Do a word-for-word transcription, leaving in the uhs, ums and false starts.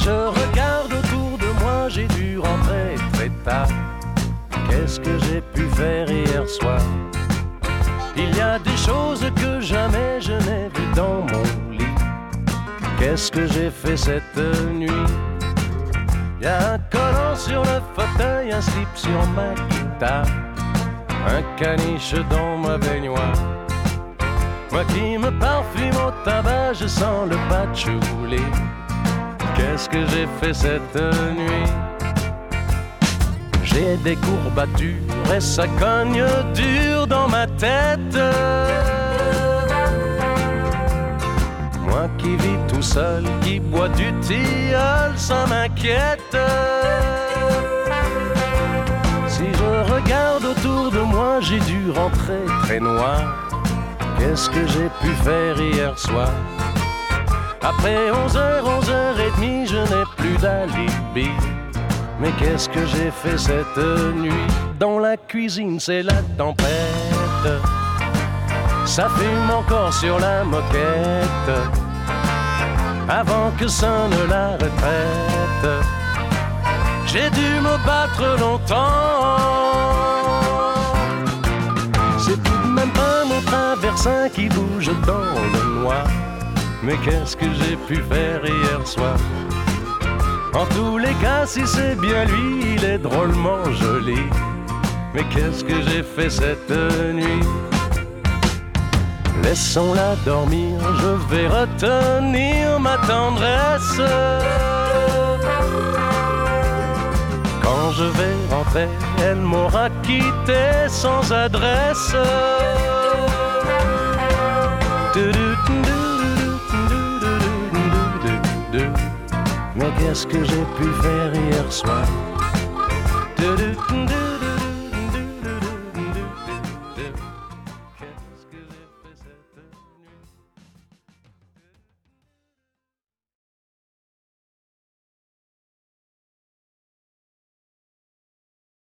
je regarde autour de moi, j'ai dû rentrer très tard. Qu'est-ce que j'ai pu faire hier soir? Il y a des choses que jamais je n'ai vues dans mon lit. Qu'est-ce que j'ai fait cette nuit? Y a un collant sur le fauteuil, un slip sur ma guitare, un caniche dans ma baignoire. Moi qui me parfume au tabac, je sens le patchouli. Qu'est-ce que j'ai fait cette nuit? J'ai des courbatures et ça cogne dur dans ma tête. Moi qui vis tout seul, qui bois du tilleul, ça m'inquiète. Si je regarde autour de moi, j'ai dû rentrer très noir. Qu'est-ce que j'ai pu faire hier soir? Après onze heures, onze heures et demie, je n'ai plus d'alibi. Mais qu'est-ce que j'ai fait cette nuit? Dans la cuisine, c'est la tempête. Ça fume encore sur la moquette. Avant que sonne la retraite, j'ai dû me battre longtemps. C'est tout de même pas mon traversin qui bouge dans le noir. Mais qu'est-ce que j'ai pu faire hier soir? En tous les cas, si c'est bien lui, il est drôlement joli. Mais qu'est-ce que j'ai fait cette nuit? Laissons-la dormir, je vais retenir ma tendresse. Quand je vais rentrer, elle m'aura quitté sans adresse. Mais qu'est-ce que j'ai pu faire hier soir?